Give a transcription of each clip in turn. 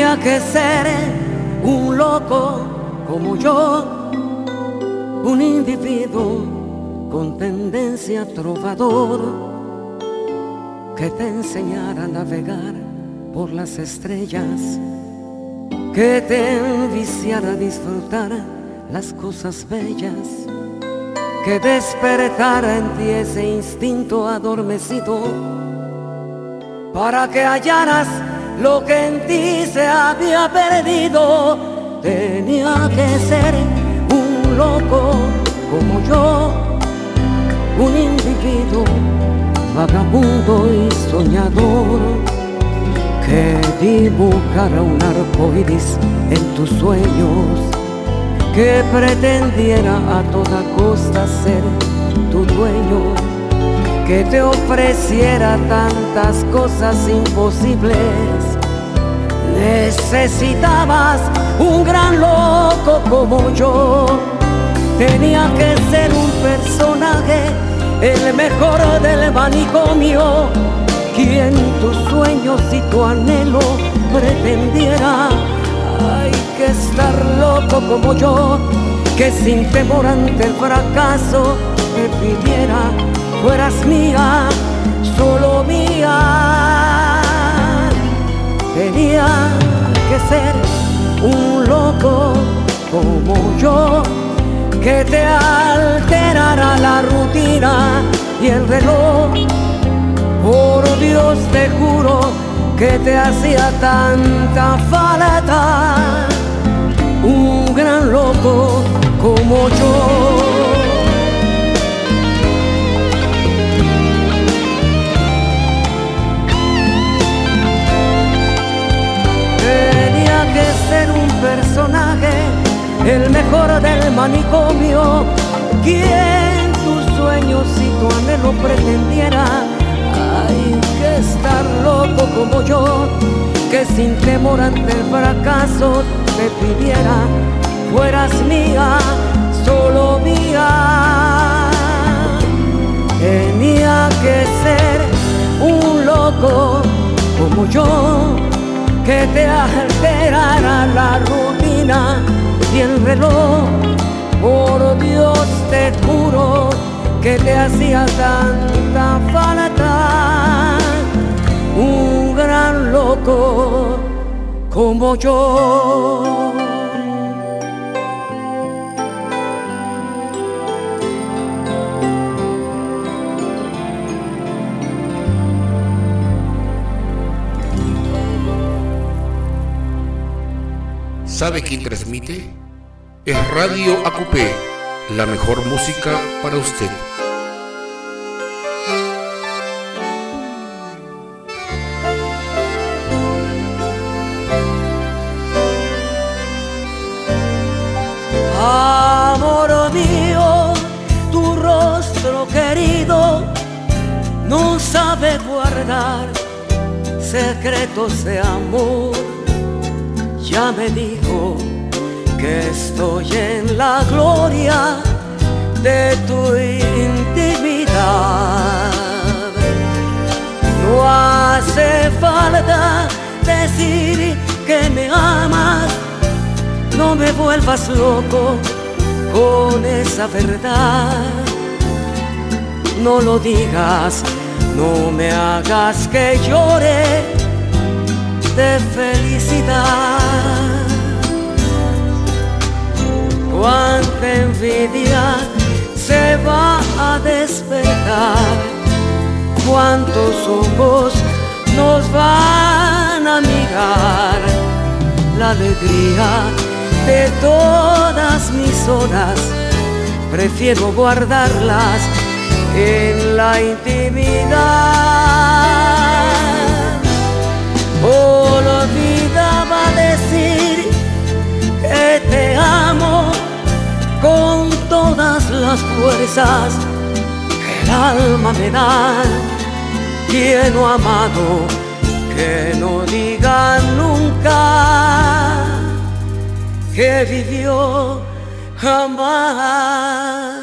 Tenía que ser un loco como yo, un individuo con tendencia trovador, que te enseñara a navegar por las estrellas, que te enviciara a disfrutar las cosas bellas, que despertara en ti ese instinto adormecido, para que hallaras lo que en ti se había perdido. Tenía que ser un loco como yo, un individuo vagabundo y soñador, que dibujara un arco iris en tus sueños, que pretendiera a toda costa ser tu dueño, que te ofreciera tantas cosas imposibles. Necesitabas un gran loco como yo. Tenía que ser un personaje, el mejor del manicomio, quien tus sueños y tu anhelo pretendiera. Hay que estar loco como yo, que sin temor ante el fracaso te pidiera fueras mía, solo mía. Tenía que ser un loco como yo, que te alterara la rutina y el reloj. Por Dios te juro que te hacía tanta falta un gran loco como yo. Tenía que ser un personaje, el mejor del manicomio, quien tus sueños y tu anhelo pretendiera. Hay que estar loco como yo, que sin temor ante el fracaso te pidiera fueras mía, solo mía. Tenía que ser un loco como yo, que te alterara la rutina y el reloj. Por Dios te juro que te hacía tanta falta un gran loco como yo. ¿Sabe quién transmite? Es Radio Acupé, la mejor música para usted. Amor mío, tu rostro querido no sabe guardar secretos de amor. Ya me dijo que estoy en la gloria de tu intimidad. No hace falta decir que me amas, no me vuelvas loco con esa verdad. No lo digas, no me hagas que llore de felicidad. Cuánta envidia se va a despertar, cuántos ojos nos van a mirar. La alegría de todas mis horas prefiero guardarlas en la intimidad. Olvidaba decir que te amo con todas las fuerzas que el alma me da. Quien no ha amado, que no diga nunca que vivió jamás.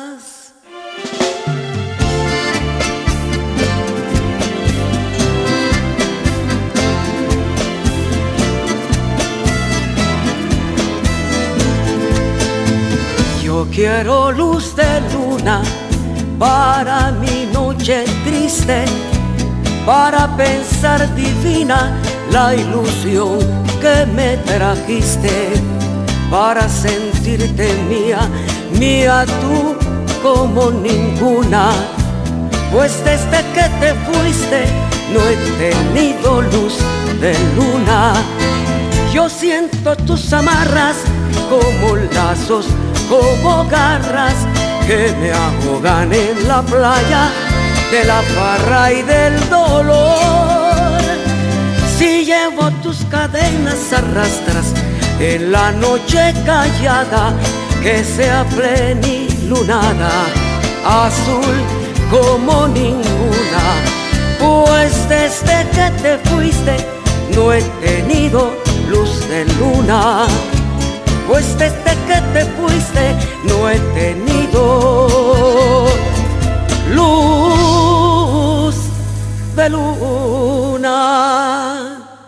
Quiero luz de luna para mi noche triste, para pensar divina la ilusión que me trajiste, para sentirte mía, mía tú como ninguna. Pues desde que te fuiste no he tenido luz de luna. Yo siento tus amarras como lazos, como garras que me ahogan en la playa de la farra y del dolor. Si llevo tus cadenas arrastras en la noche callada, que sea plenilunada, azul como ninguna. Pues desde que te fuiste no he tenido luz de luna. Pues desde que te fuiste no he tenido luz de luna.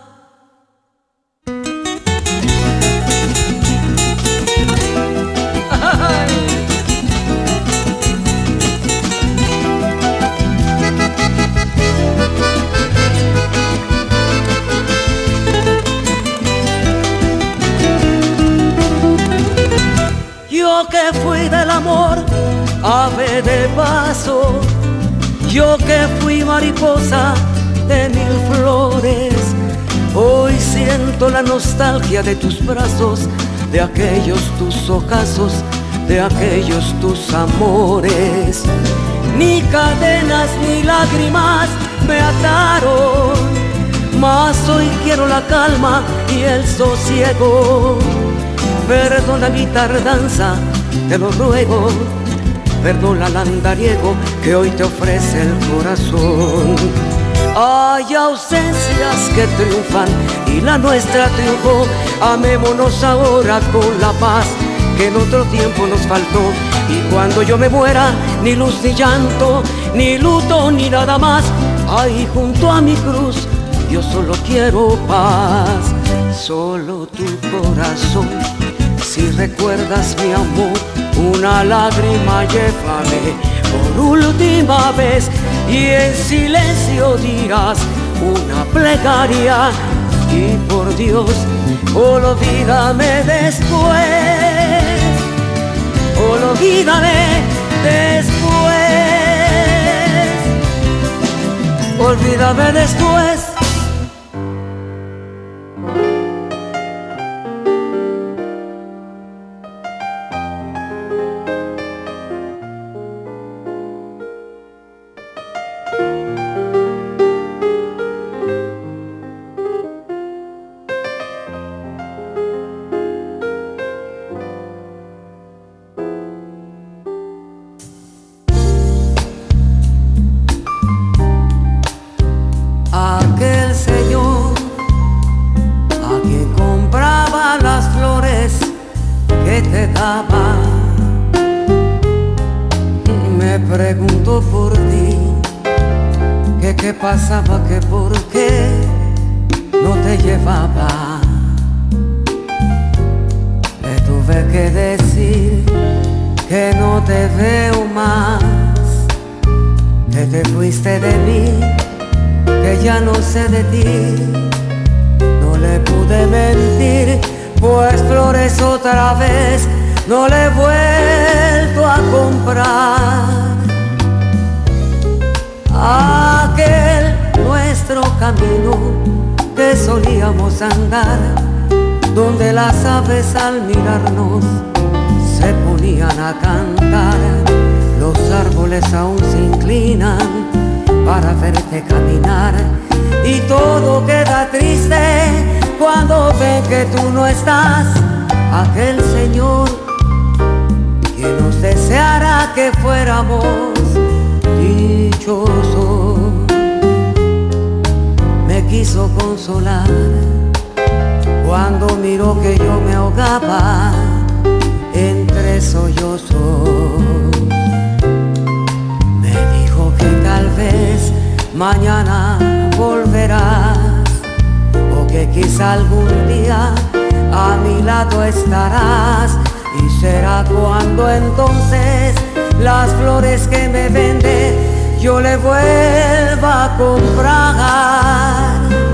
Yo que fui del amor ave de paso, yo que fui mariposa de mil flores, hoy siento la nostalgia de tus brazos, de aquellos tus ocasos, de aquellos tus amores. Ni cadenas ni lágrimas me ataron, mas hoy quiero la calma y el sosiego. Perdona mi tardanza, te lo ruego, perdona el andariego que hoy te ofrece el corazón. Hay ausencias que triunfan y la nuestra triunfó. Amémonos ahora con la paz que en otro tiempo nos faltó. Y cuando yo me muera, ni luz ni llanto, ni luto ni nada más. Ahí junto a mi cruz yo solo quiero paz, solo tu corazón. Si recuerdas mi amor, una lágrima llévame por última vez y en silencio dirás una plegaria. Y por Dios, olvídame después, olvídame después, olvídame después. Aquel señor a quien compraba las flores que te daba, me preguntó por ti, que qué pasaba, que por qué no te llevaba. Le tuve que decir que no te veo más, que te fuiste de mí, que ya no sé de ti. No le pude mentir, pues flores otra vez no le he vuelto a comprar. Aquel nuestro camino que solíamos andar, donde las aves al mirarnos se ponían a cantar. Los árboles aún se inclinan para verte caminar y todo queda triste cuando ven que tú no estás. Aquel señor que nos deseara que fuéramos dichosos me quiso consolar cuando miró que yo me ahogaba entre sollozos. Me dijo que tal vez mañana volverás, o que quizá algún día a mi lado estarás, y será cuando entonces las flores que me vende yo le vuelva a comprar.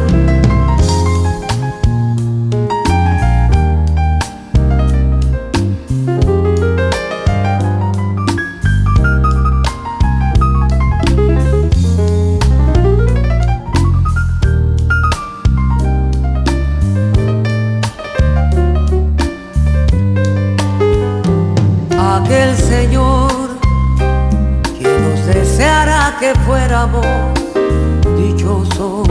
Aquel Señor que nos deseara que fuéramos dichosos,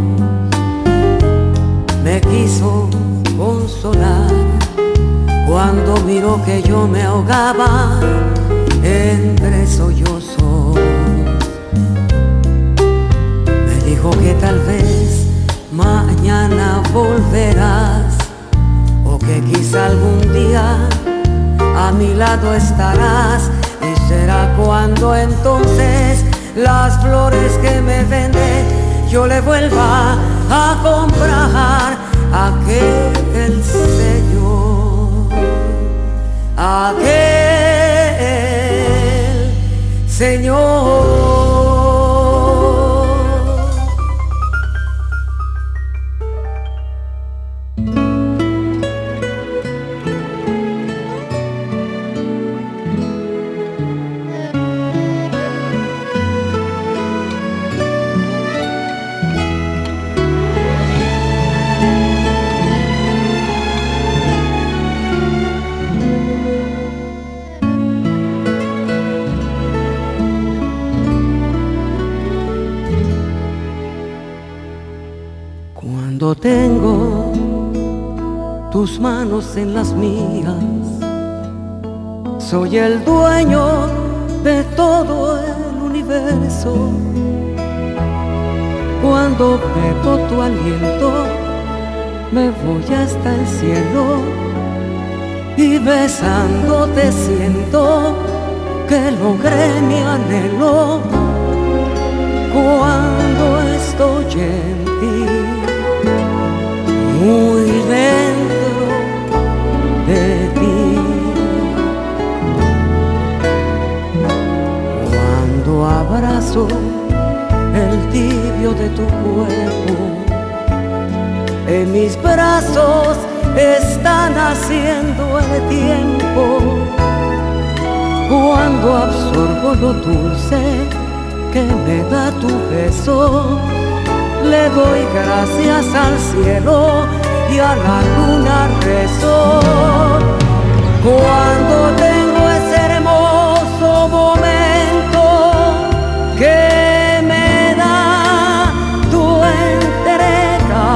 me quiso consolar cuando miró que yo me ahogaba entre sollozos. Me dijo que tal vez mañana volverás, o que quizá algún día a mi lado estarás, y será cuando entonces las flores que me vende yo le vuelva a comprar. Aquel Señor, aquel Señor. Cuando tengo tus manos en las mías, soy el dueño de todo el universo. Cuando bebo tu aliento, me voy hasta el cielo, y besándote siento que logré mi anhelo. Cuando estoy en ti, muy dentro de ti, cuando abrazo el tibio de tu cuerpo, en mis brazos está naciendo el tiempo. Cuando absorbo lo dulce que me da tu beso, le doy gracias al cielo y a la luna rezo. Cuando tengo ese hermoso momento que me da tu entrega,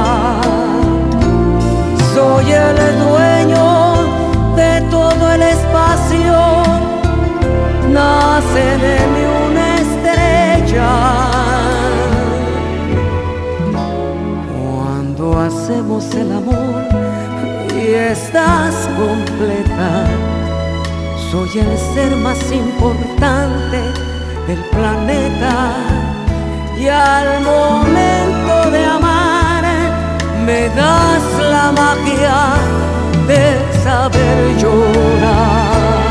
soy el dueño de todo el espacio, nace de mí una estrella. Hacemos el amor y estás completa, soy el ser más importante del planeta, y al momento de amar me das la magia de saber llorar.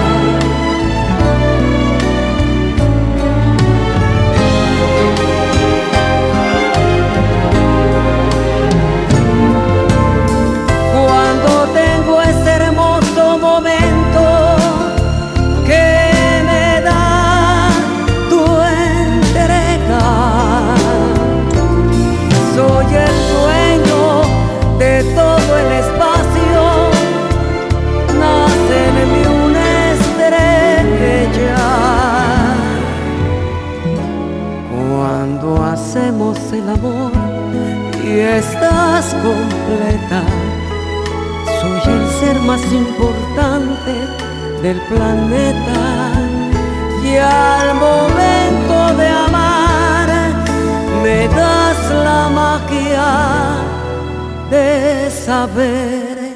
Hacemos el amor y estás completa, soy el ser más importante del planeta, y al momento de amar me das la magia de saber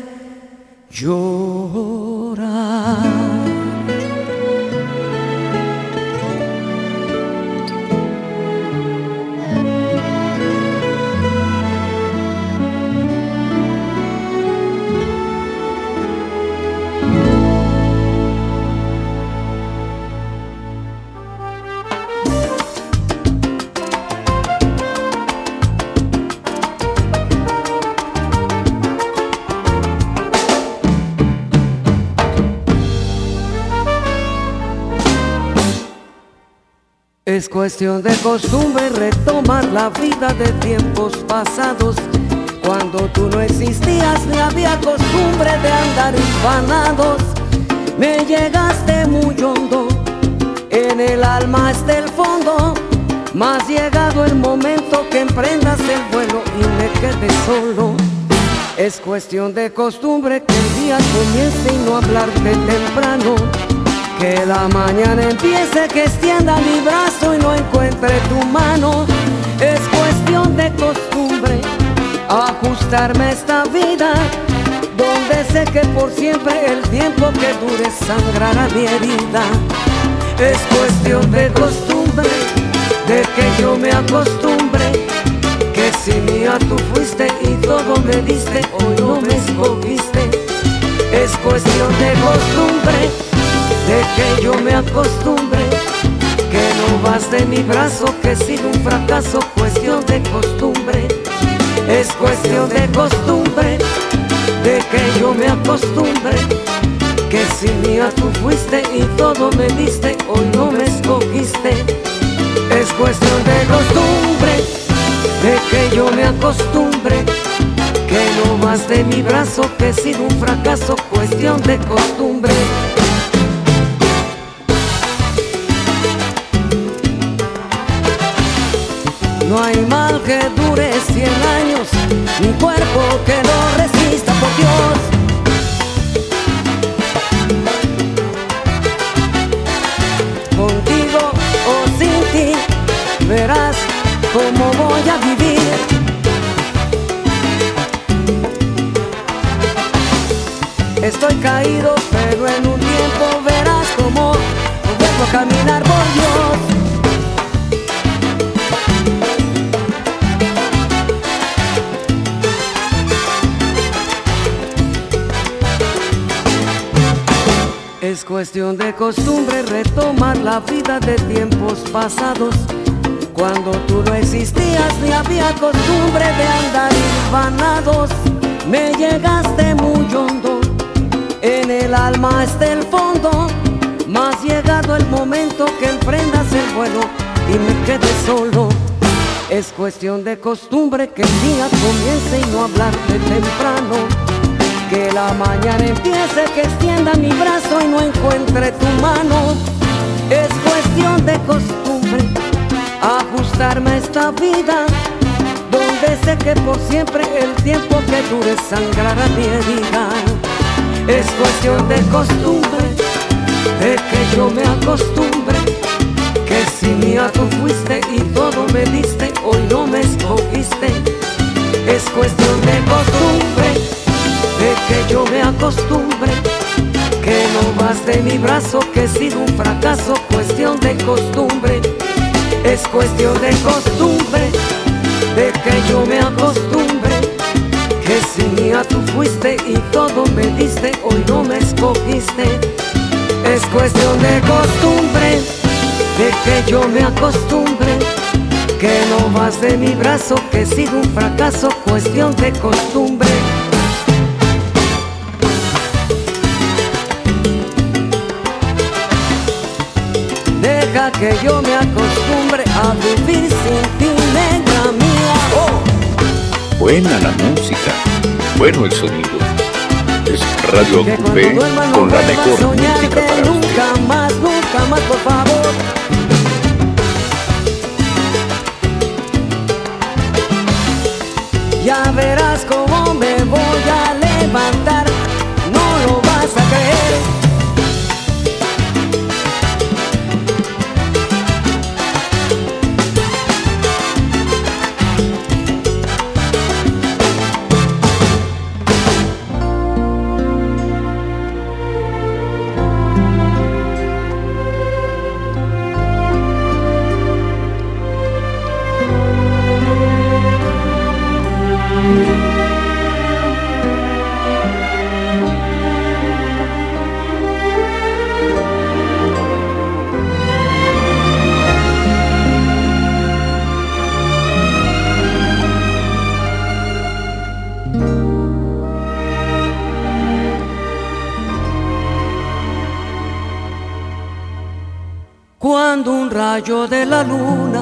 llorar. Es cuestión de costumbre retomar la vida de tiempos pasados, cuando tú no existías ni había costumbre de andar hilvanados. Me llegaste muy hondo, en el alma hasta el fondo, mas llegado el momento que emprendas el vuelo y me quedé solo. Es cuestión de costumbre que el día comience y no hablarte temprano, que la mañana empiece, que extienda mi brazo y no encuentre tu mano. Es cuestión de costumbre ajustarme a esta vida, donde sé que por siempre el tiempo que dure sangrará mi herida. Es cuestión de costumbre, de que yo me acostumbre, que si mía tú fuiste y todo me diste, hoy no me escogiste. Es cuestión de costumbre, de que yo me acostumbre, que no vas de mi brazo, que he sido un fracaso. Cuestión de costumbre, es cuestión de costumbre, de que yo me acostumbre, que si mía tú fuiste y todo me diste, hoy no me escogiste. Es cuestión de costumbre, de que yo me acostumbre, que no vas de mi brazo, que he sido un fracaso. Cuestión de costumbre. No hay mal que dure 100 años, ni cuerpo que no resista, por Dios. Contigo o sin ti, verás cómo voy a vivir. Estoy caído, pero en un tiempo verás cómo vuelvo a caminar, por Dios. Es cuestión de costumbre retomar la vida de tiempos pasados, cuando tú no existías ni había costumbre de andar hilvanados. Me llegaste muy hondo, en el alma hasta el fondo, mas llegado el momento que emprendas el vuelo y me quedé solo. Es cuestión de costumbre que el día comience y no hablarte temprano, que la mañana empiece, que extienda mi brazo y no encuentre tu mano. Es cuestión de costumbre ajustarme a esta vida, donde sé que por siempre el tiempo que dure sangrará mi herida. Es cuestión de costumbre, de que yo me acostumbre, que si mía tú fuiste y todo me diste, hoy no me escogiste. Es cuestión de costumbre, de que yo me acostumbre, que no vas de mi brazo, que he sido un fracaso. Cuestión de costumbre, es cuestión de costumbre, de que yo me acostumbre, que si mía tú fuiste y todo me diste, hoy no me escogiste. Es cuestión de costumbre, de que yo me acostumbre, que no vas de mi brazo, que he sido un fracaso. Cuestión de costumbre. Deja que yo me acostumbre a vivir sin ti, negra mía. Oh. Buena la música, bueno el sonido. Es Radio Acupé con la mejor música para usted. Nunca más, por favor. Ya verás cómo me voy a levantar, no lo vas a creer. Cuando un rayo de la luna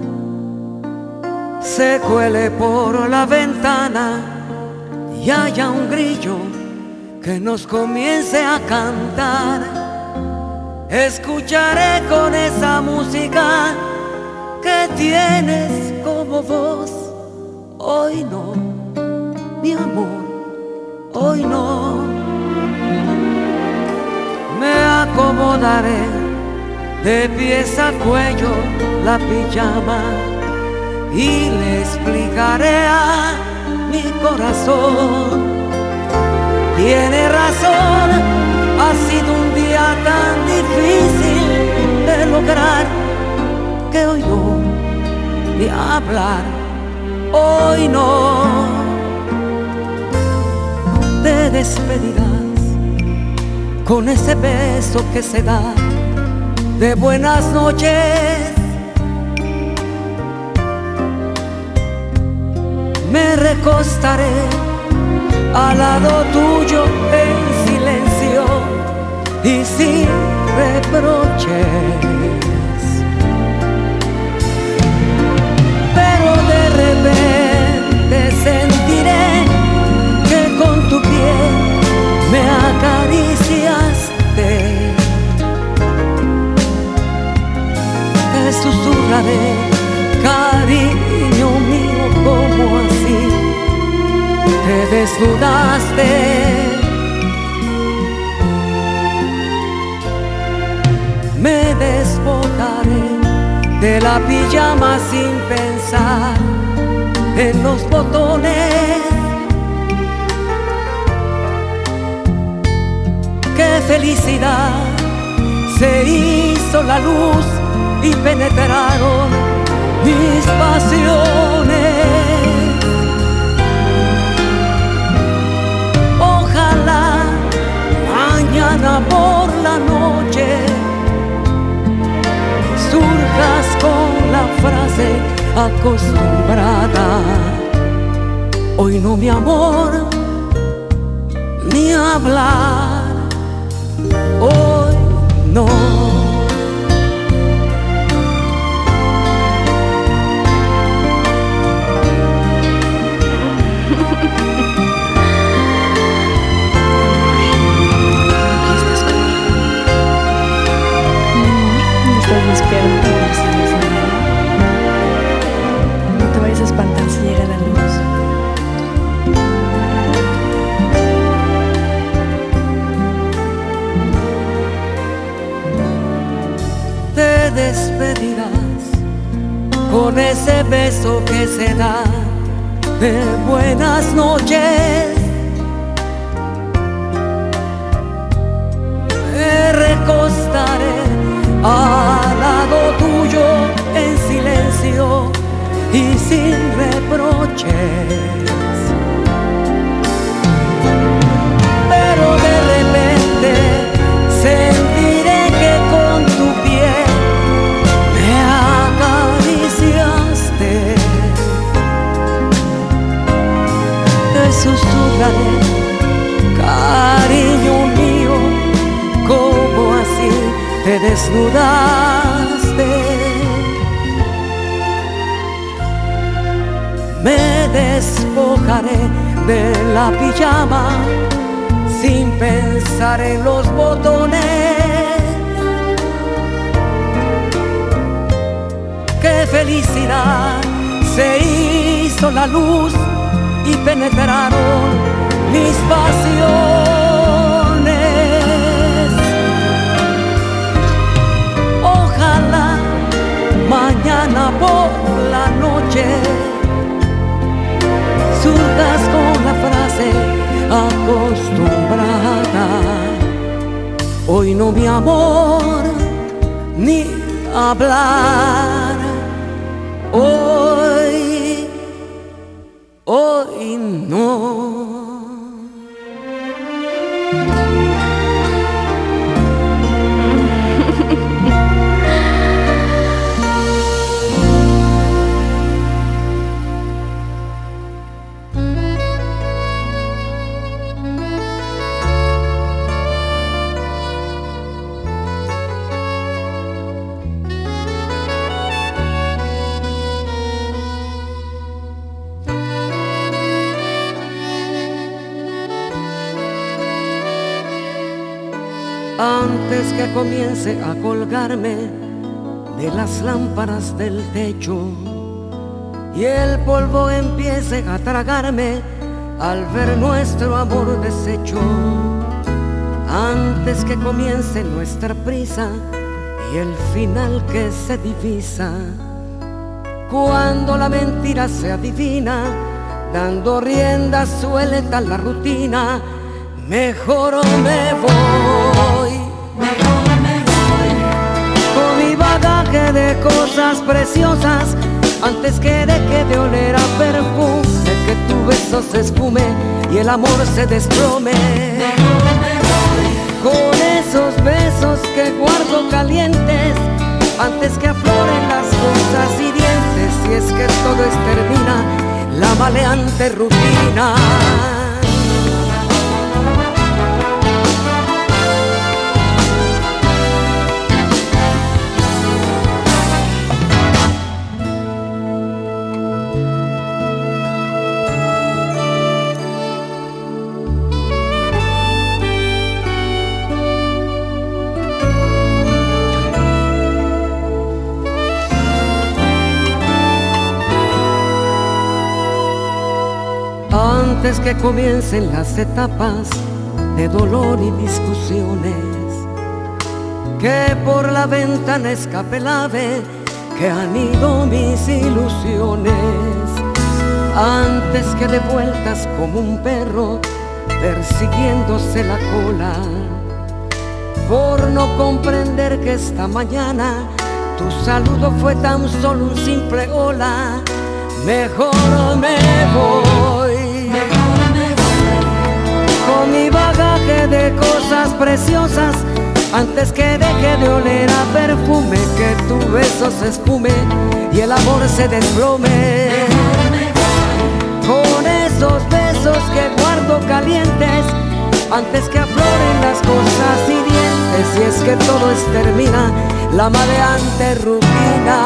se cuele por la ventana y haya un grillo que nos comience a cantar, escucharé con esa música que tienes como voz. Hoy no, mi amor, hoy no. Me acomodaré de pies a cuello la pijama y le explicaré a mi corazón: tiene razón, ha sido un día tan difícil de lograr que hoy no, ni hablar, hoy no. Te despedirás con ese beso que se da de buenas noches. Me recostaré al lado tuyo en silencio y sin reproches. Pero de repente sentiré que con tu piel me acariciaste. Te susurraré: cariño mío, ¿cómo así te desnudaste? Me despojaré de la pijama sin pensar en los botones. ¡Qué felicidad! Se hizo la luz y penetraron mis pasiones. Ojalá mañana por la noche surjas con la frase acostumbrada: hoy no, mi amor, ni hablar, hoy no. Despierta, no te vayas a espantar si llega la luz. Te despedirás con ese beso que se da de buenas noches. Me recostaré al lado tuyo en silencio y sin reproches. Pero de repente sentiré que con tu piel me acariciaste. Te susurraré: cariño mío, ¿cómo así te desnudaste? Me despojaré de la pijama sin pensar en los botones. ¡Qué felicidad! Se hizo la luz y penetraron mis pasiones. Ojalá mañana por la noche surjas con la frase acostumbrada: hoy no, mi amor, ni hablar, hoy no. Antes que comience a colgarme de las lámparas del techo y el polvo empiece a tragarme al ver nuestro amor deshecho, antes que comience nuestra prisa y el final que se divisa, cuando la mentira se adivina, dando rienda suelta a la rutina, mejor me voy. Con mi bagaje de cosas preciosas, antes que deje de oler a perfume, que tu beso se esfume y el amor se desplome. Con esos besos que guardo calientes, antes que afloren las cosas hirientes, si es que todo extermina la maleante rutina. Antes que comiencen las etapas de dolor y discusiones, que por la ventana escape el ave que anidó mis ilusiones, antes que de vueltas como un perro persiguiéndose la cola, por no comprender que esta mañana tu saludo fue tan solo un simple hola, mejor me voy. Con mi bagaje de cosas preciosas, antes que deje de oler a perfume, que tu beso se espume y el amor se desplome. Con esos besos que guardo calientes, antes que afloren las cosas hirientes, y es que todo extermina la maleante rutina.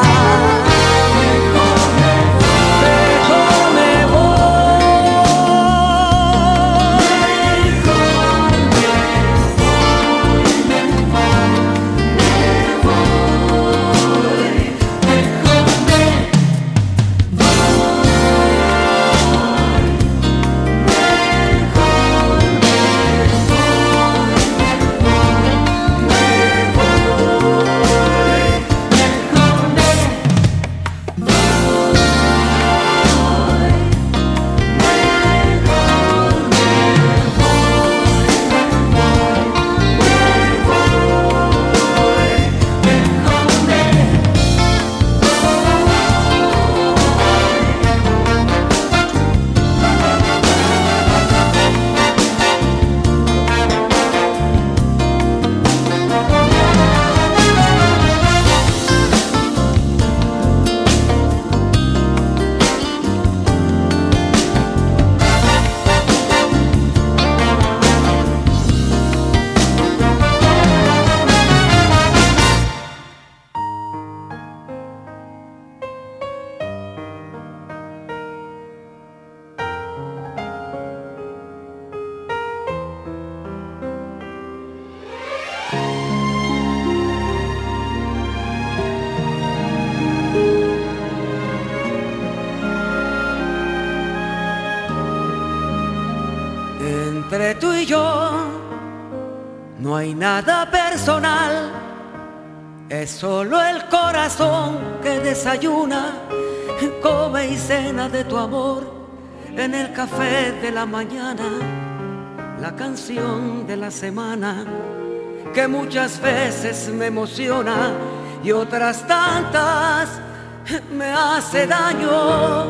Entre tú y yo no hay nada personal, es solo el corazón que desayuna, come y cena de tu amor en el café de la mañana, la canción de la semana que muchas veces me emociona y otras tantas me hace daño.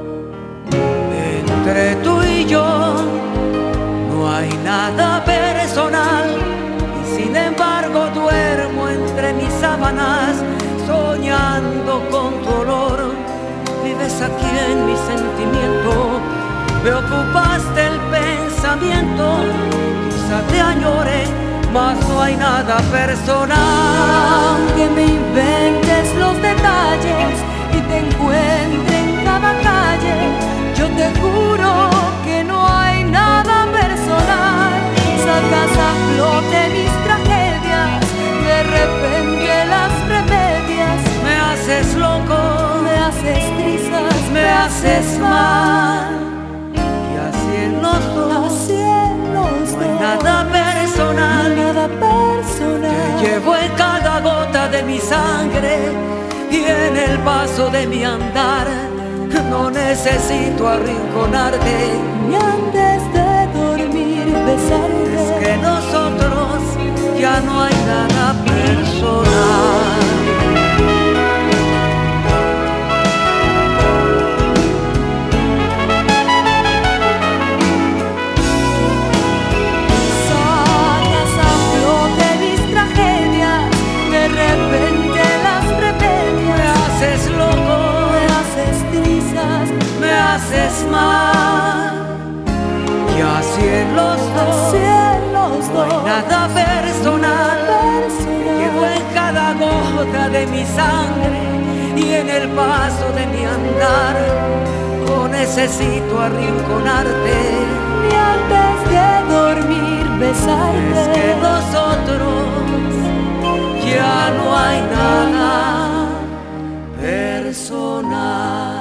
Entre tú y yo no hay nada personal y sin embargo duermo entre mis sábanas soñando con tu olor. Vives aquí en mi sentimiento, me ocupaste el pensamiento, quizá te añore, mas no hay nada personal. Aunque me inventes los detalles y te encuentre en cada calle, yo te juro que no hay nada personal. Sacas a flote mis tragedias haces mal. Y así en los dos, no hay nada personal, Te llevo en cada gota de mi sangre y en el paso de mi andar. No necesito arrinconarte, ni antes de dormir besarte. Es que nosotros ya no hay nada personal. Sacas a flote mis tragedias, de repente las remedias. Me haces loco, me haces trizas, me haces mal. Y así en los dos, no hay nada personal. Llevo en cada gota de mi sangre y en el paso de mi andar. No necesito arrinconarte, ni antes de dormir besarte. Es que nosotros ya no hay nada personal.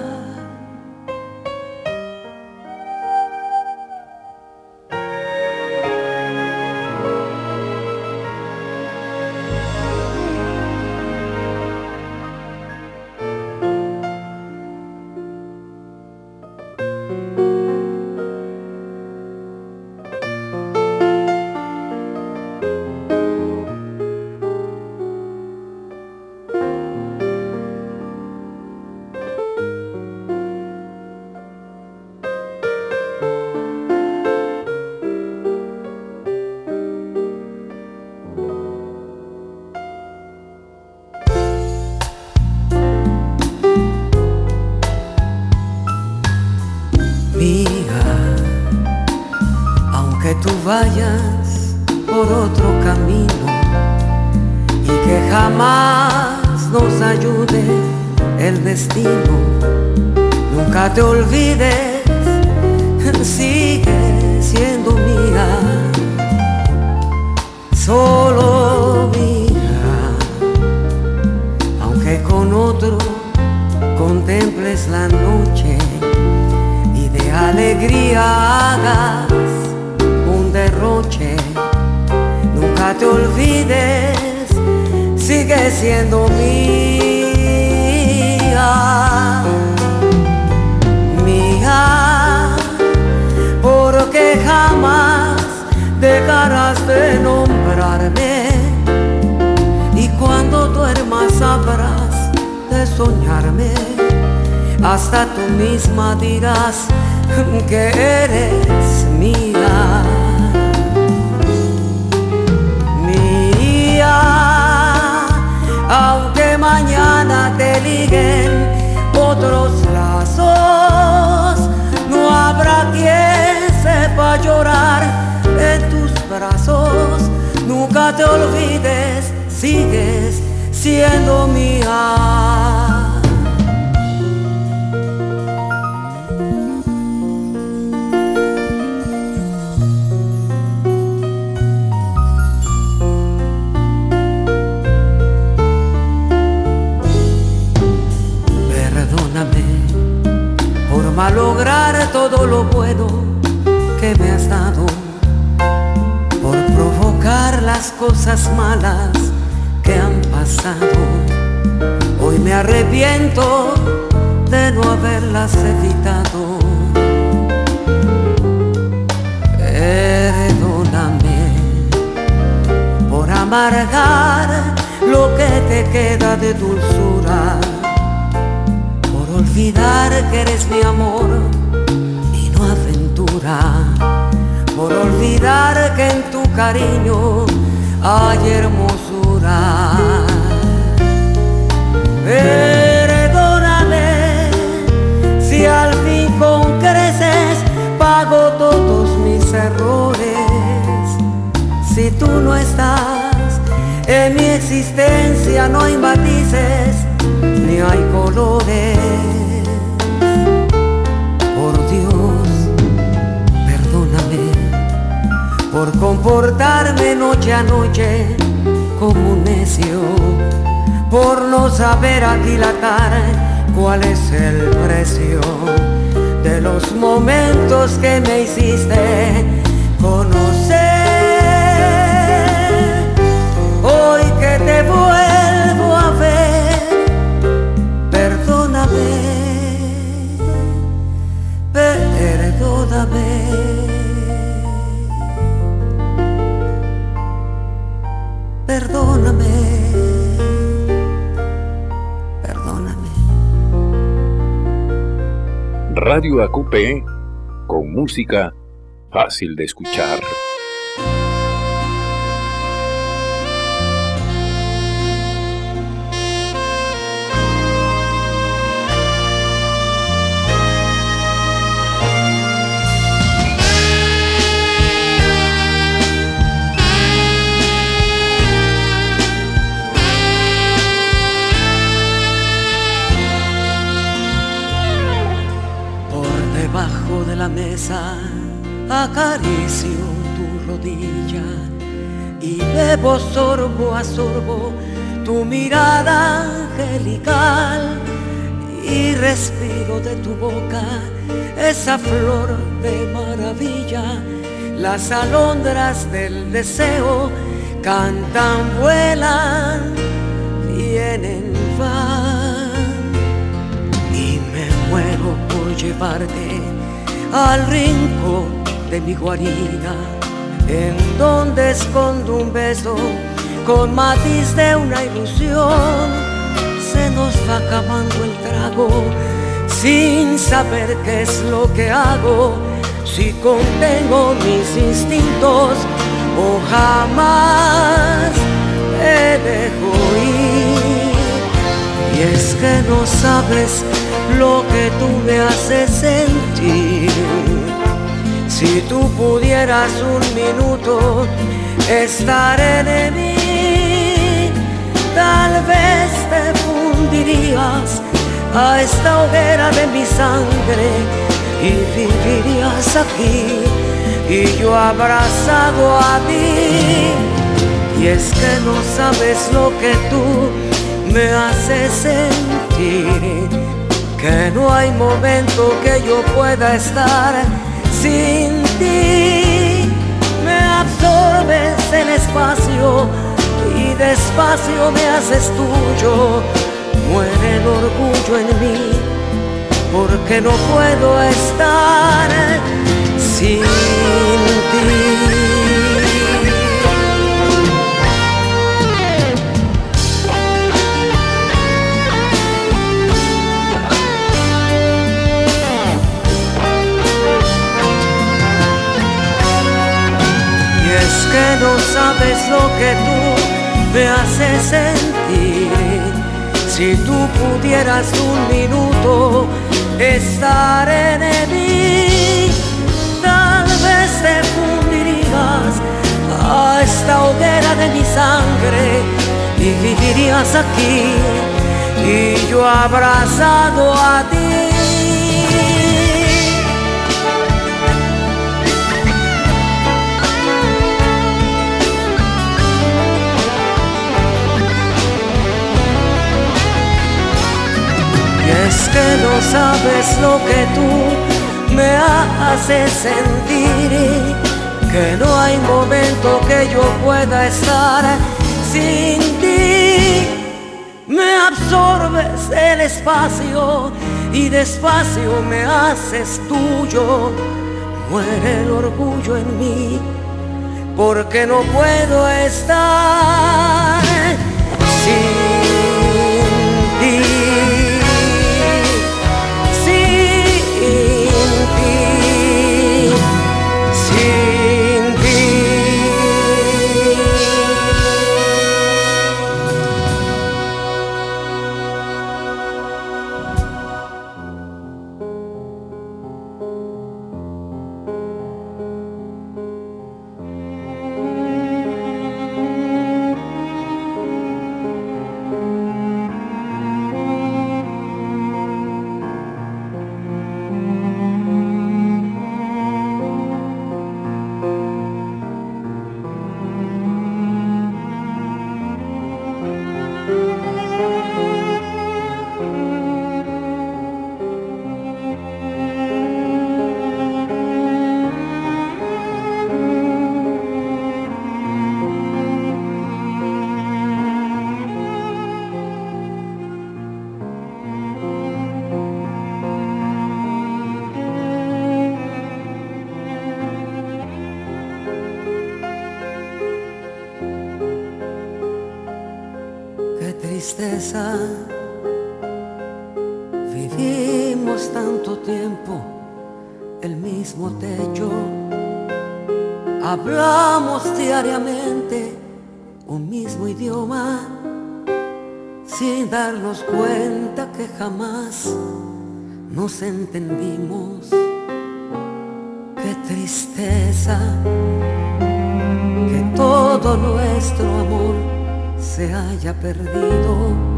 Tú vayas por otro camino y que jamás nos ayude el destino. Nunca te olvides, sigue siendo mía, solo mía. Aunque con otro contemples la noche y de alegría hagas derroche, nunca te olvides, sigue siendo mía, mía, porque jamás dejarás de nombrarme y cuando duermas sabrás de soñarme, hasta tú misma dirás que eres mía. Aunque mañana te liguen otros lazos, no habrá quien sepa llorar en tus brazos. Nunca te olvides, sigues siendo mía. Malograr todo lo bueno que me has dado, por provocar las cosas malas que han pasado. Hoy me arrepiento de no haberlas evitado. Perdóname por amargar lo que te queda de dulzura, olvidar que eres mi amor y no aventura, por olvidar que en tu cariño hay hermosura. Perdóname si al fin con creces pago todos mis errores. Si tú no estás en mi existencia, no hay matices ni hay colores. Por Dios, perdóname por comportarme noche a noche como un necio, por no saber aquilatar cuál es el precio de los momentos que me hiciste conocer. Hoy que te vuelvo a ver, perdóname, perdóname. Perdóname, perdóname. Radio AQP, con música fácil de escuchar. Debajo de la mesa acaricio tu rodilla y bebo sorbo a sorbo tu mirada angelical y respiro de tu boca esa flor de maravilla. Las alondras del deseo cantan, vuelan, vienen, van y me muero por llevarte al rincón de mi guarida, en donde escondo un beso con matiz de una ilusión. Se nos va acabando el trago sin saber qué es lo que hago, si contengo mis instintos o jamás te dejo ir. Y es que no sabes lo que tú me haces sentir. Si tú pudieras un minuto estar en mí, tal vez te fundirías a esta hoguera de mi sangre y vivirías aquí y yo abrazado a ti. Y es que no sabes lo que tú me haces sentir, que no hay momento que yo pueda estar sin ti. Me absorbes el espacio y despacio me haces tuyo. Muere el orgullo en mí, porque no puedo estar sin ti. Que no sabes lo que tú me haces sentir. Si tú pudieras un minuto estar en mí, tal vez te fundirías a esta hoguera de mi sangre y vivirías aquí y yo abrazado a ti. Es que no sabes lo que tú me haces sentir, que no hay momento que yo pueda estar sin ti. Me absorbes el espacio y despacio me haces tuyo. Muere el orgullo en mí, porque no puedo estar sin ti. tristeza. Vivimos tanto tiempo el mismo techo, hablamos diariamente un mismo idioma, sin darnos cuenta que jamás nos entendimos. Qué tristeza que todo nuestro amor se haya perdido,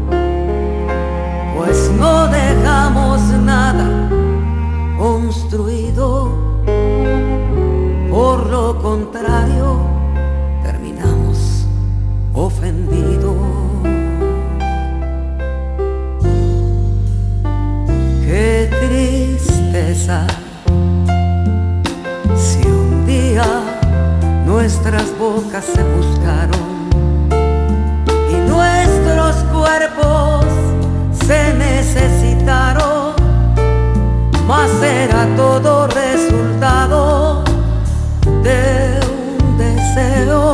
pues no dejamos nada construido. Por lo contrario, terminamos ofendidos. Qué tristeza si un día nuestras bocas se buscaron y nuestros cuerpos se necesitaron, mas era todo resultado de un deseo.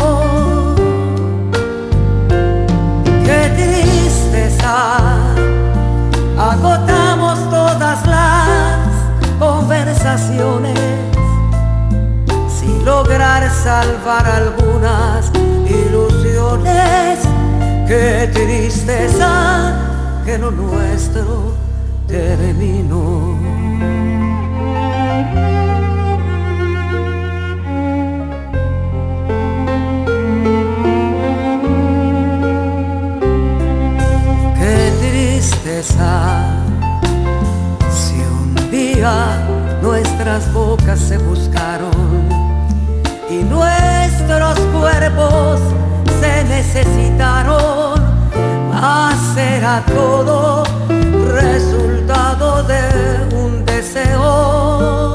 Qué tristeza, agotamos todas las conversaciones sin lograr salvar algunas ilusiones. Qué tristeza que lo nuestro terminó. Qué tristeza si un día nuestras bocas se buscaron y nuestros cuerpos se necesitaron, mas era todo resultado de un deseo.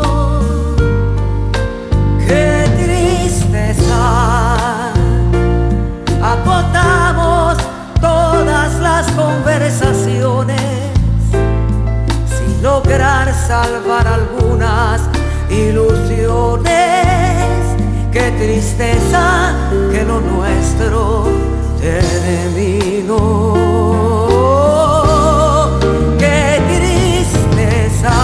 Qué tristeza, agotamos todas las conversaciones sin lograr salvar algunas ilusiones. Qué tristeza que lo nuestro terminó. Qué tristeza,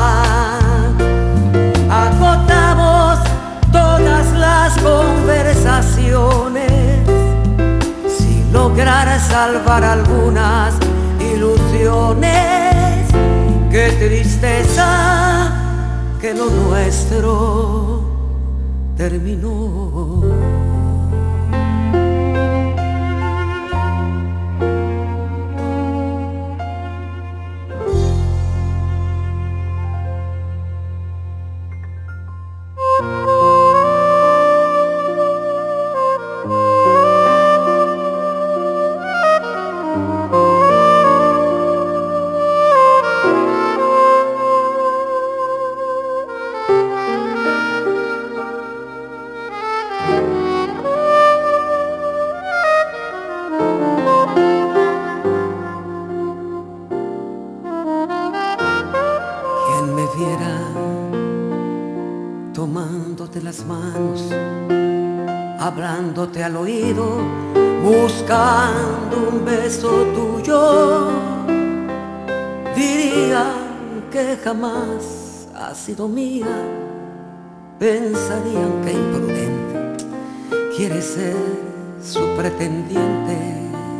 agotamos todas las conversaciones sin lograr salvar algunas ilusiones. Qué tristeza que lo nuestro terminó. Tomándote las manos, hablándote al oído, buscando un beso tuyo, dirían que jamás has sido mía, pensarían que imprudente quieres ser su pretendiente.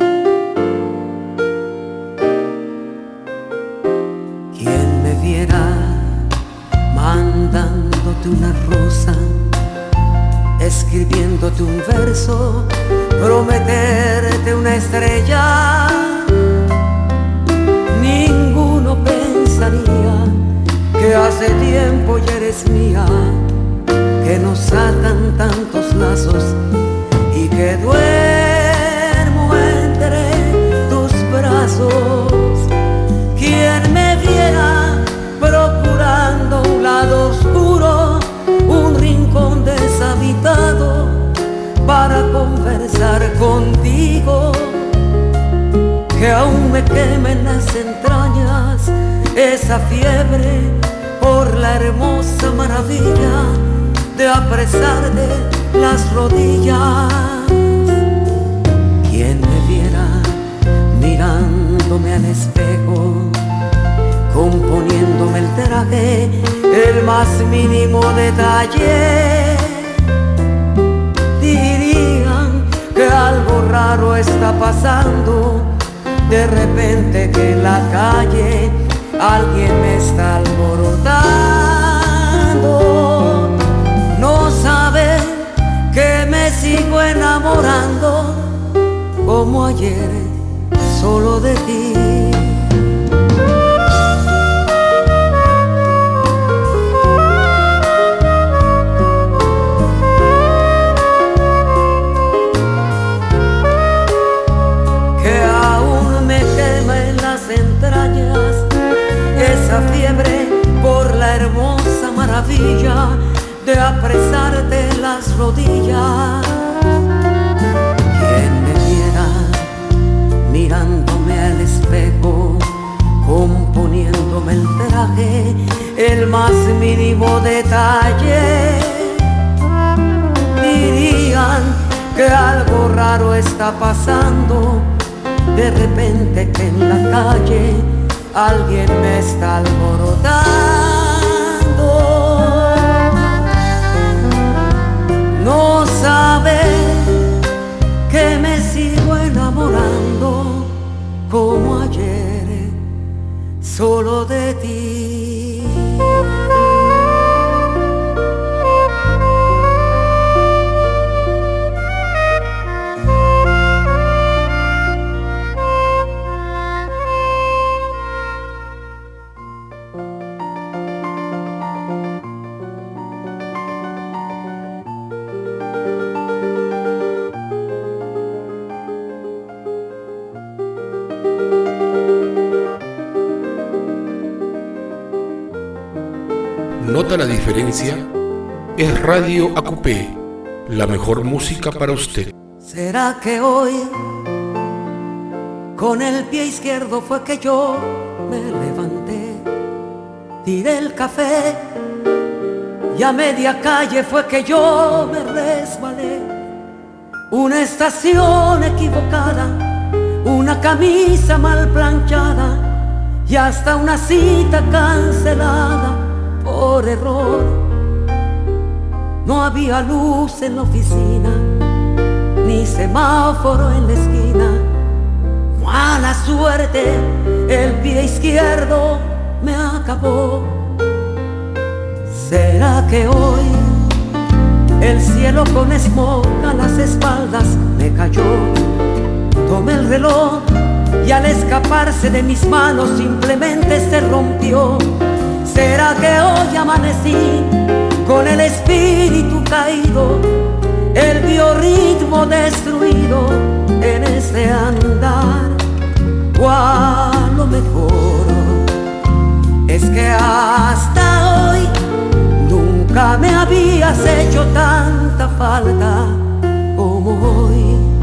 Quien me viera mandándote una rosa, escribiéndote un verso, prometerte una estrella, ninguno pensaría que hace tiempo ya eres mía, que nos atan tantos lazos y que duermo entre tus brazos. Quien me viera procurando un lado oscuro, un rincón deshabitado para conversar contigo, que aún me quemen las entrañas esa fiebre por la hermosa maravilla de apresarte las rodillas. Quien me viera mirando mirándome al espejo, componiéndome el traje, el más mínimo detalle. Dirían que algo raro está pasando, de repente que en la calle alguien me está alborotando. No saben que me sigo enamorando como ayer, solo de ti. Que aún me quema en las entrañas esa fiebre por la hermosa maravilla de apresarte las rodillas. Quien me viera mirándome al espejo, componiéndome el traje, el más mínimo detalle. Dirían que algo raro está pasando, de repente que en la calle alguien me está alborotando. No sabe que me sigo enamorando como ayer, solo de ti. ¿Nota la diferencia? Es Radio Acupé, la mejor música para usted. ¿Será que hoy con el pie izquierdo fue que yo me levanté? Tiré el café y a media calle fue que yo me resbalé. Una estación equivocada, una camisa mal planchada y hasta una cita cancelada por error. No había luz en la oficina, ni semáforo en la esquina. Mala suerte, el pie izquierdo me acabó. ¿Será que hoy el cielo con smog a las espaldas me cayó? Tomé el reloj y al escaparse de mis manos simplemente se rompió. ¿Será que hoy amanecí con el espíritu caído, el biorritmo destruido en este andar? O a lo mejor es que hasta hoy nunca me habías hecho tanta falta como hoy.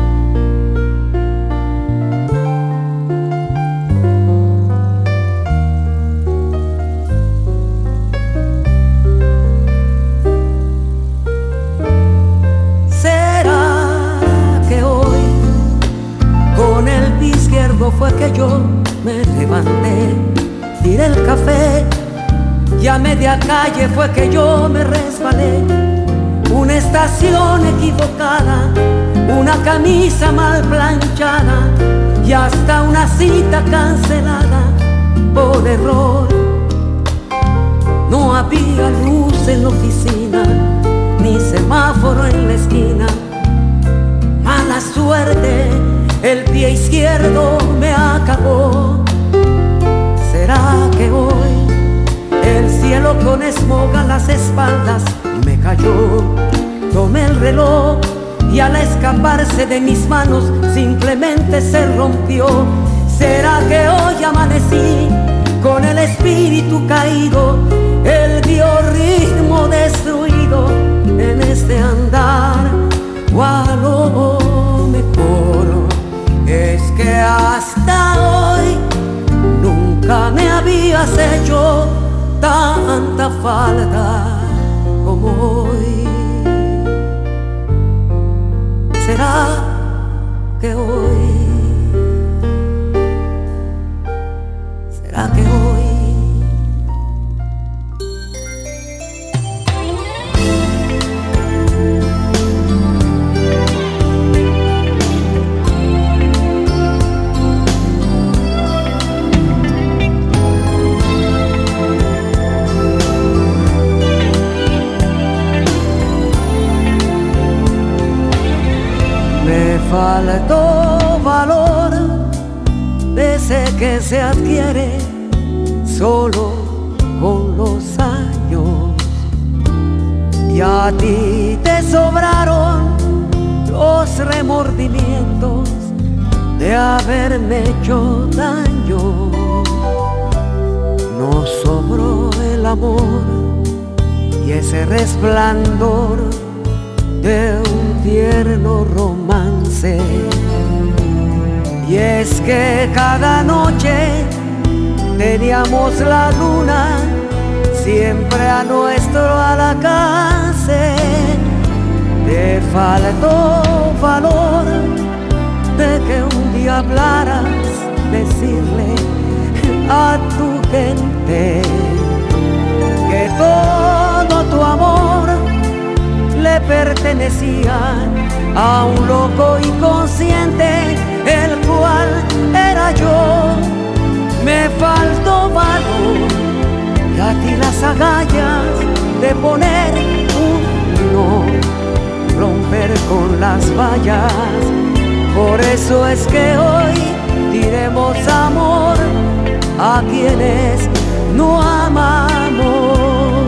Fue que yo me levanté, tiré el café y a media calle fue que yo me resbalé. Una estación equivocada, una camisa mal planchada y hasta una cita cancelada por error. No había luz en la oficina, ni semáforo en la esquina. Mala suerte, el pie izquierdo me acabó. ¿Será que hoy el cielo con smog a las espaldas me cayó? Tomé el reloj y al escaparse de mis manos simplemente se rompió. ¿Será que hoy amanecí con el espíritu caído, el biorritmo destruido en este andar? O a lo mejor es que hasta hoy nunca me habías hecho tanta falta como hoy. ¿Será que hoy será que hoy faltó valor de ese que se adquiere solo con los años, y a ti te sobraron los remordimientos de haberme hecho daño. No sobró el amor y ese resplandor de un tierno romance. Y es que cada noche teníamos la luna siempre a nuestro alcance. Te faltó valor de que un día hablaras, decirle a tu gente que todo tu amor le pertenecía a un loco inconsciente, el cual era yo. Me faltó valor y a ti las agallas de poner un no, romper con las vallas. Por eso es que hoy diremos amor a quienes no amamos.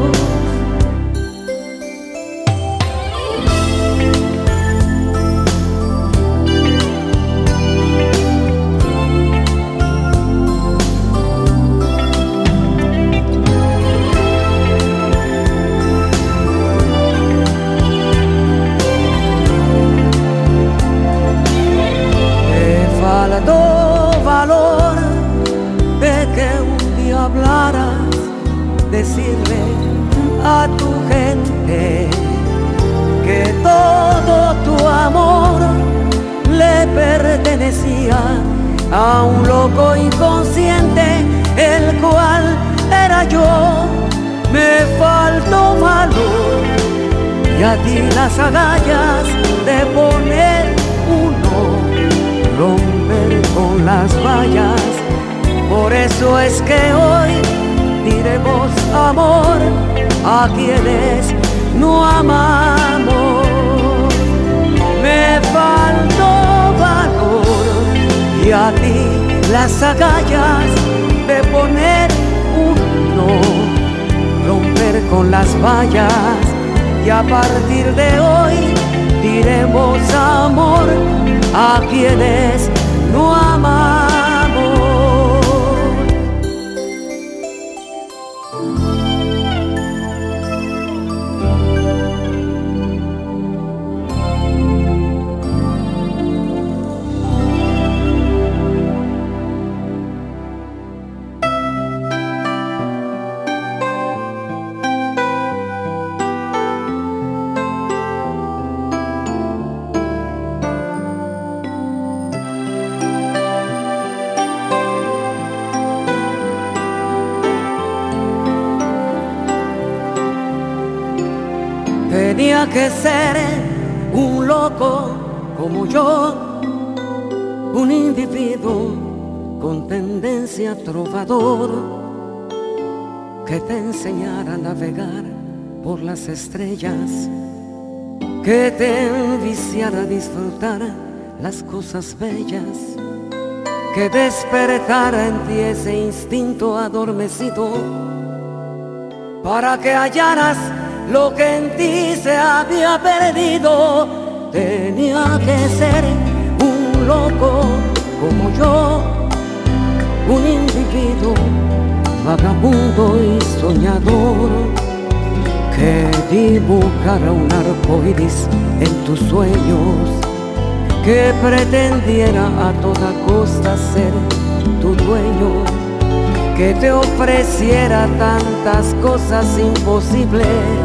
Faltó valor de que un día hablaras, decirle a tu gente que todo tu amor le pertenecía a un loco inconsciente, el cual era yo. Me faltó valor y a ti las agallas de poner uno, romper con las vallas. Por eso es que hoy diremos amor a quienes no amamos. Me faltó valor y a ti las agallas de poner uno, romper con las vallas. Y a partir de hoy diremos amor a quienes no amamos. Tenía que ser un loco como yo, un individuo con tendencia trovador, que te enseñara a navegar por las estrellas, que te enviciara a disfrutar las cosas bellas, que despertara en ti ese instinto adormecido, para que hallaras lo que en ti se había perdido. Tenía que ser un loco como yo, un individuo vagabundo y soñador, que dibujara un arco iris en tus sueños, que pretendiera a toda costa ser tu dueño, que te ofreciera tantas cosas imposibles.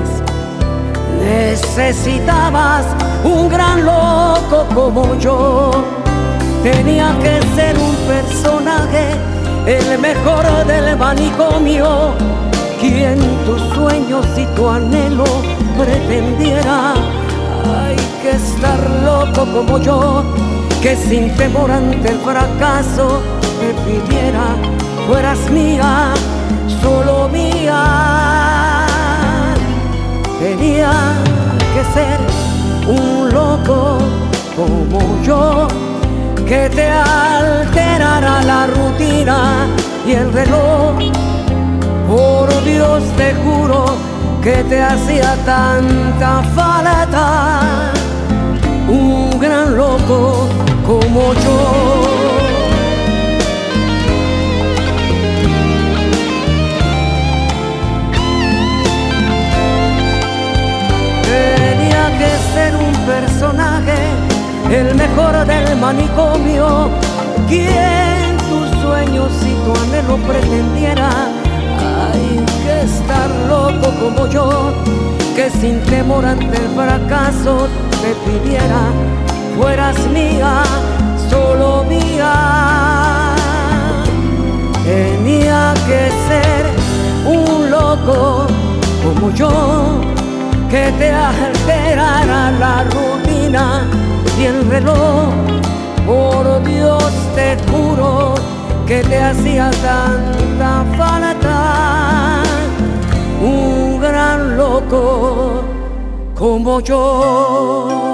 Necesitabas un gran loco como yo. Tenía que ser un personaje el mejor del manicomio, quien tus sueños y tu anhelo pretendiera. Hay que estar loco como yo, que sin temor ante el fracaso te pidiera, fueras mía, solo mía. Tenía que ser un loco como yo, que te alterara la rutina y el reloj. Por Dios te juro que te hacía tanta falta un gran loco como yo. Tenía que ser un personaje, el mejor del manicomio, quien tus sueños y tu anhelo pretendiera. Hay que estar loco como yo, que sin temor ante el fracaso te pidiera, fueras mía, solo mía. Tenía que ser un loco como yo, que te alterara la rutina y el reloj. Por Dios te juro que te hacía tanta falta un gran loco como yo.